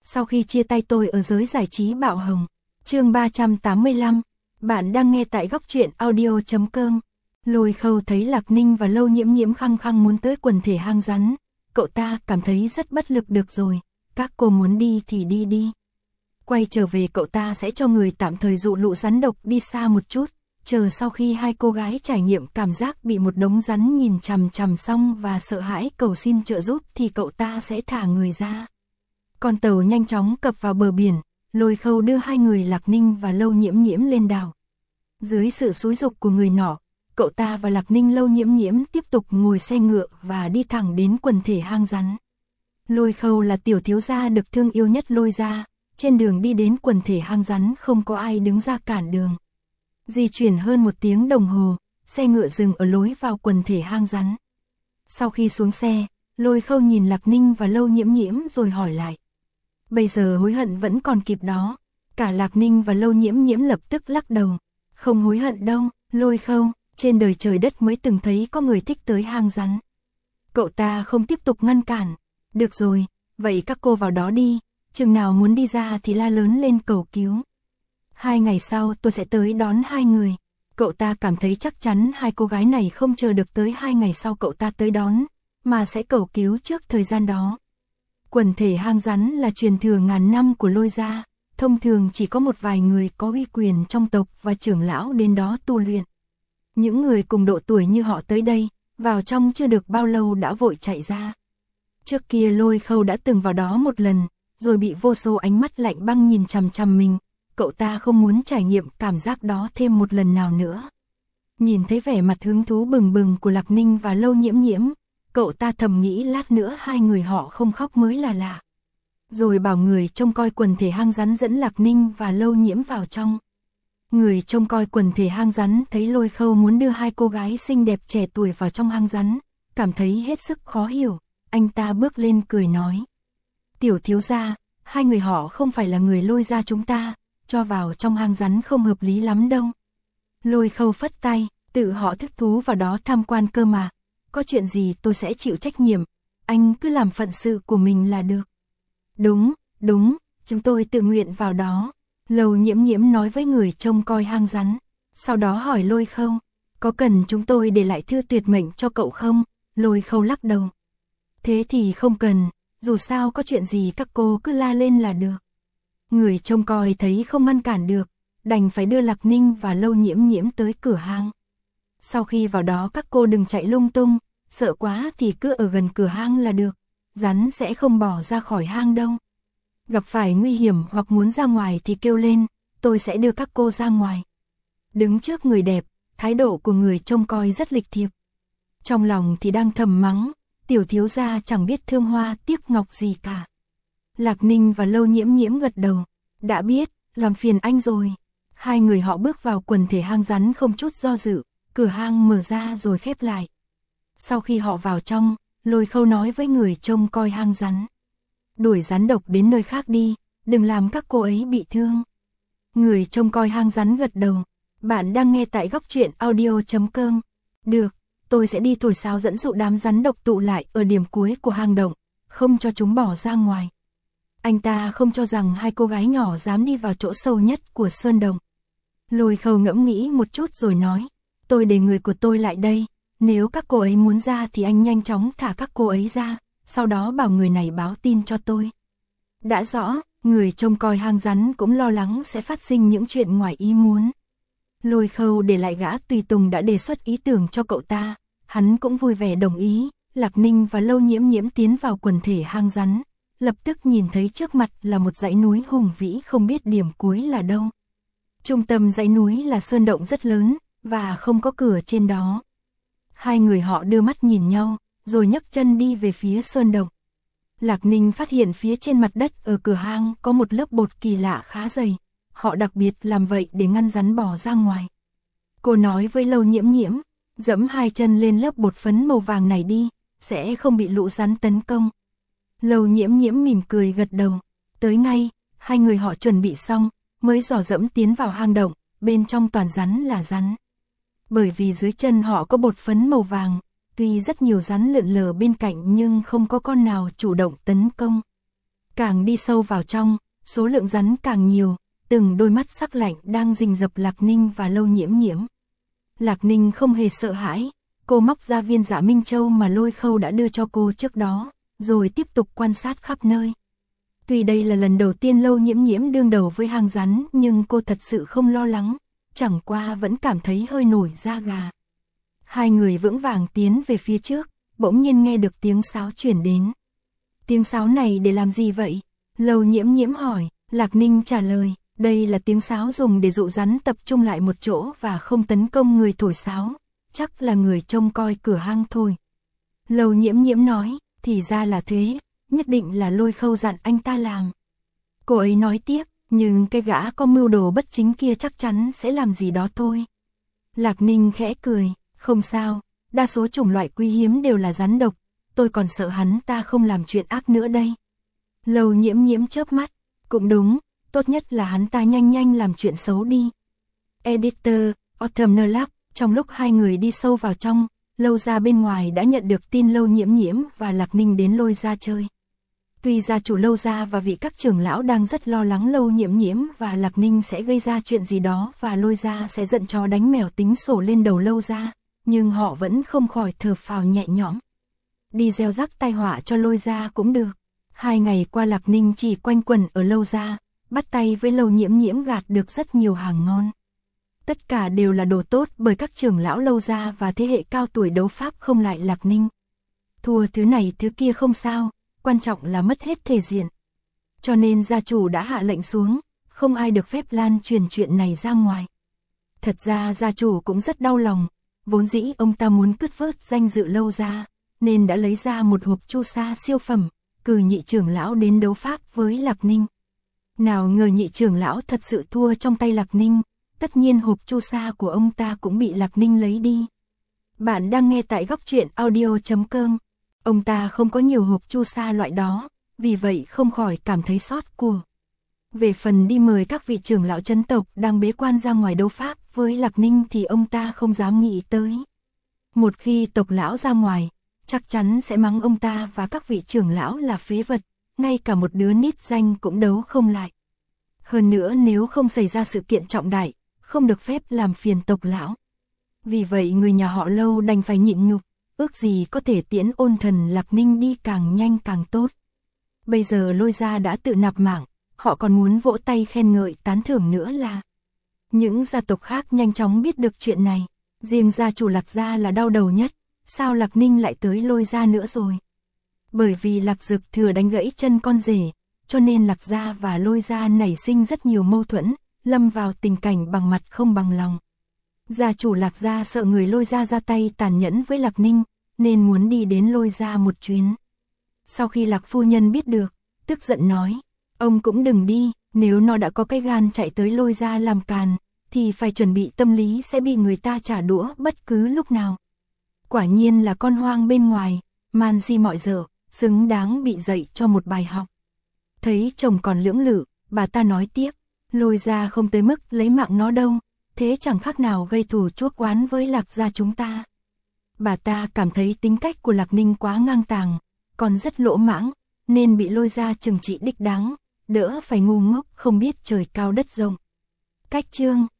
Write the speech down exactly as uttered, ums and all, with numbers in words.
Sau khi chia tay tôi ở giới giải trí bạo hồng. Chương ba trăm tám mươi lăm. Bạn đang nghe tại góc truyện audio chấm com. Lôi Khâu thấy Lạc Ninh và Lâu Nhiễm Nhiễm khăng khăng muốn tới quần thể hang rắn, cậu ta cảm thấy rất bất lực. Được rồi, các cô muốn đi thì đi đi. Quay trở về cậu ta sẽ cho người tạm thời dụ lũ rắn độc đi xa một chút, chờ sau khi hai cô gái trải nghiệm cảm giác bị một đống rắn nhìn chằm chằm xong và sợ hãi cầu xin trợ giúp thì cậu ta sẽ thả người ra. Con tàu nhanh chóng cập vào bờ biển, Lôi Khâu đưa hai người Lạc Ninh và Lâu Nhiễm Nhiễm lên đảo. Dưới sự xúi giục của người nọ, cậu ta và Lạc Ninh Lâu Nhiễm Nhiễm tiếp tục ngồi xe ngựa và đi thẳng đến quần thể hang rắn. Lôi Khâu là tiểu thiếu gia được thương yêu nhất Lôi gia, trên đường đi đến quần thể hang rắn không có ai đứng ra cản đường. Di chuyển hơn một tiếng đồng hồ, xe ngựa dừng ở lối vào quần thể hang rắn. Sau khi xuống xe, Lôi Khâu nhìn Lạc Ninh và Lâu Nhiễm Nhiễm rồi hỏi lại. Bây giờ hối hận vẫn còn kịp đó. Cả Lạc Ninh và Lâu Nhiễm Nhiễm lập tức lắc đầu. Không hối hận đâu, Lôi Khâu, trên đời trời đất mới từng thấy có người thích tới hang rắn. Cậu ta không tiếp tục ngăn cản. Được rồi, vậy các cô vào đó đi, chừng nào muốn đi ra thì la lớn lên cầu cứu. Hai ngày sau tôi sẽ tới đón hai người. Cậu ta cảm thấy chắc chắn hai cô gái này không chờ được tới hai ngày sau cậu ta tới đón, mà sẽ cầu cứu trước thời gian đó. Quần thể hang rắn là truyền thừa ngàn năm của Lôi gia, thông thường chỉ có một vài người có uy quyền trong tộc và trưởng lão đến đó tu luyện. Những người cùng độ tuổi như họ tới đây, vào trong chưa được bao lâu đã vội chạy ra. Trước kia Lôi Khâu đã từng vào đó một lần, rồi bị vô số ánh mắt lạnh băng nhìn chằm chằm mình, cậu ta không muốn trải nghiệm cảm giác đó thêm một lần nào nữa. Nhìn thấy vẻ mặt hứng thú bừng bừng của Lạc Ninh và Lâu Nhiễm Nhiễm, cậu ta thầm nghĩ lát nữa hai người họ không khóc mới là lạ. Rồi bảo người trông coi quần thể hang rắn dẫn Lạc Ninh và Lâu Nhiễm vào trong. Người trông coi quần thể hang rắn thấy Lôi Khâu muốn đưa hai cô gái xinh đẹp trẻ tuổi vào trong hang rắn, cảm thấy hết sức khó hiểu, anh ta bước lên cười nói. Tiểu thiếu gia, hai người họ không phải là người Lôi gia chúng ta, cho vào trong hang rắn không hợp lý lắm đâu. Lôi Khâu phất tay, tự họ thích thú vào đó tham quan cơ mà. Có chuyện gì tôi sẽ chịu trách nhiệm, anh cứ làm phận sự của mình là được. Đúng, đúng, chúng tôi tự nguyện vào đó. Lâu Nhiễm Nhiễm nói với người trông coi hang rắn. Sau đó hỏi Lôi Khâu, có cần chúng tôi để lại thư tuyệt mệnh cho cậu không? Lôi Khâu lắc đầu. Thế thì không cần, dù sao có chuyện gì các cô cứ la lên là được. Người trông coi thấy không ngăn cản được, đành phải đưa Lạc Ninh và Lâu Nhiễm Nhiễm tới cửa hang. Sau khi vào đó các cô đừng chạy lung tung, sợ quá thì cứ ở gần cửa hang là được, rắn sẽ không bỏ ra khỏi hang đâu. Gặp phải nguy hiểm hoặc muốn ra ngoài thì kêu lên, tôi sẽ đưa các cô ra ngoài. Đứng trước người đẹp, thái độ của người trông coi rất lịch thiệp. Trong lòng thì đang thầm mắng, tiểu thiếu gia chẳng biết thương hoa tiếc ngọc gì cả. Lạc Ninh và Lâu Nhiễm Nhiễm gật đầu, đã biết, làm phiền anh rồi. Hai người họ bước vào quần thể hang rắn không chút do dự, cửa hang mở ra rồi khép lại. Sau khi họ vào trong, Lôi Khâu nói với người trông coi hang rắn. Đuổi rắn độc đến nơi khác đi, đừng làm các cô ấy bị thương. Người trông coi hang rắn gật đầu. Bạn đang nghe tại góc truyện audio chấm com. Được, tôi sẽ đi thổi sáo dẫn dụ đám rắn độc tụ lại ở điểm cuối của hang động, không cho chúng bỏ ra ngoài. Anh ta không cho rằng hai cô gái nhỏ dám đi vào chỗ sâu nhất của sơn động. Lôi Khâu ngẫm nghĩ một chút rồi nói, tôi để người của tôi lại đây, nếu các cô ấy muốn ra thì anh nhanh chóng thả các cô ấy ra, sau đó bảo người này báo tin cho tôi. Đã rõ, người trông coi hang rắn cũng lo lắng sẽ phát sinh những chuyện ngoài ý muốn. Lôi Khâu để lại gã tùy tùng đã đề xuất ý tưởng cho cậu ta, hắn cũng vui vẻ đồng ý. Lạc Ninh và Lâu Nhiễm Nhiễm tiến vào quần thể hang rắn, lập tức nhìn thấy trước mặt là một dãy núi hùng vĩ không biết điểm cuối là đâu. Trung tâm dãy núi là sơn động rất lớn, và không có cửa trên đó. Hai người họ đưa mắt nhìn nhau, rồi nhấc chân đi về phía sơn động. Lạc Ninh phát hiện phía trên mặt đất ở cửa hang có một lớp bột kỳ lạ khá dày. Họ đặc biệt làm vậy để ngăn rắn bò ra ngoài. Cô nói với Lâu Nhiễm Nhiễm, dẫm hai chân lên lớp bột phấn màu vàng này đi, sẽ không bị lũ rắn tấn công. Lâu Nhiễm Nhiễm mỉm cười gật đầu. Tới ngay, hai người họ chuẩn bị xong, mới dò dẫm tiến vào hang động, bên trong toàn rắn là rắn. Bởi vì dưới chân họ có bột phấn màu vàng, tuy rất nhiều rắn lượn lờ bên cạnh nhưng không có con nào chủ động tấn công. Càng đi sâu vào trong, số lượng rắn càng nhiều, từng đôi mắt sắc lạnh đang rình rập Lạc Ninh và Lâu Nhiễm Nhiễm. Lạc Ninh không hề sợ hãi, cô móc ra viên Dạ Minh Châu mà Lôi Khâu đã đưa cho cô trước đó, rồi tiếp tục quan sát khắp nơi. Tuy đây là lần đầu tiên Lâu Nhiễm Nhiễm đương đầu với hang rắn, nhưng cô thật sự không lo lắng, chẳng qua vẫn cảm thấy hơi nổi da gà. Hai người vững vàng tiến về phía trước, bỗng nhiên nghe được tiếng sáo truyền đến. Tiếng sáo này để làm gì vậy? Lâu Nhiễm Nhiễm hỏi. Lạc Ninh trả lời, đây là tiếng sáo dùng để dụ rắn tập trung lại một chỗ và không tấn công người thổi sáo, chắc là người trông coi cửa hang thôi. Lâu Nhiễm Nhiễm nói, thì ra là thế, nhất định là Lôi Khâu dặn anh ta làm. Cô ấy nói tiếp, nhưng cái gã có mưu đồ bất chính kia chắc chắn sẽ làm gì đó thôi. Lạc Ninh khẽ cười, không sao, đa số chủng loại quý hiếm đều là rắn độc, tôi còn sợ hắn ta không làm chuyện ác nữa đây. Lâu Nhiễm Nhiễm chớp mắt, cũng đúng, tốt nhất là hắn ta nhanh nhanh làm chuyện xấu đi. Editor, Autumnal Lab, trong lúc hai người đi sâu vào trong, Lâu gia bên ngoài đã nhận được tin Lâu Nhiễm Nhiễm và Lạc Ninh đến Lôi gia chơi. Tuy gia chủ Lâu gia và vị các trưởng lão đang rất lo lắng Lâu Nhiễm Nhiễm và Lạc Ninh sẽ gây ra chuyện gì đó và Lôi gia sẽ giận chó đánh mèo tính sổ lên đầu Lâu gia, nhưng họ vẫn không khỏi thở phào nhẹ nhõm. Đi gieo rắc tai họa cho Lôi gia cũng được. Hai ngày qua Lạc Ninh chỉ quanh quẩn ở Lâu gia, bắt tay với Lâu Nhiễm Nhiễm gạt được rất nhiều hàng ngon. Tất cả đều là đồ tốt bởi các trưởng lão Lâu gia và thế hệ cao tuổi đấu pháp không lại Lạc Ninh. Thua thứ này thứ kia không sao, quan trọng là mất hết thể diện. Cho nên gia chủ đã hạ lệnh xuống, không ai được phép lan truyền chuyện này ra ngoài. Thật ra gia chủ cũng rất đau lòng, vốn dĩ ông ta muốn cướp vớt danh dự Lâu gia, nên đã lấy ra một hộp chu sa siêu phẩm, cử nhị trưởng lão đến đấu pháp với Lạc Ninh. Nào ngờ nhị trưởng lão thật sự thua trong tay Lạc Ninh, tất nhiên hộp chu sa của ông ta cũng bị Lạc Ninh lấy đi. Bạn đang nghe tại góc truyện audio chấm com. Ông ta không có nhiều hộp chu sa loại đó, vì vậy không khỏi cảm thấy xót của. Về phần đi mời các vị trưởng lão chấn tộc đang bế quan ra ngoài đấu pháp với Lạc Ninh thì ông ta không dám nghĩ tới. Một khi tộc lão ra ngoài, chắc chắn sẽ mắng ông ta và các vị trưởng lão là phế vật, ngay cả một đứa nít danh cũng đấu không lại. Hơn nữa nếu không xảy ra sự kiện trọng đại, không được phép làm phiền tộc lão. Vì vậy người nhà họ Lâu đành phải nhịn nhục, ước gì có thể tiễn ôn thần Lạc Ninh đi càng nhanh càng tốt. Bây giờ Lôi gia đã tự nạp mạng, họ còn muốn vỗ tay khen ngợi tán thưởng nữa là. Những gia tộc khác nhanh chóng biết được chuyện này, riêng gia chủ Lạc gia là đau đầu nhất, sao Lạc Ninh lại tới Lôi gia nữa rồi. Bởi vì Lạc Dực thừa đánh gãy chân con rể, cho nên Lạc gia và Lôi gia nảy sinh rất nhiều mâu thuẫn, lâm vào tình cảnh bằng mặt không bằng lòng. Gia chủ Lạc gia sợ người Lôi gia ra tay tàn nhẫn với Lạc Ninh, nên muốn đi đến Lôi gia một chuyến. Sau khi Lạc phu nhân biết được, tức giận nói, ông cũng đừng đi, nếu nó đã có cái gan chạy tới Lôi gia làm càn, thì phải chuẩn bị tâm lý sẽ bị người ta trả đũa bất cứ lúc nào. Quả nhiên là con hoang bên ngoài, man di mọi dở, xứng đáng bị dạy cho một bài học. Thấy chồng còn lưỡng lự, bà ta nói tiếp, Lôi gia không tới mức lấy mạng nó đâu, thế chẳng khác nào gây thù chuốc oán với Lạc gia chúng ta. Bà ta cảm thấy tính cách của Lạc Ninh quá ngang tàng, còn rất lỗ mãng, nên bị Lôi gia trừng trị đích đáng, đỡ phải ngu ngốc không biết trời cao đất rộng. Cách chương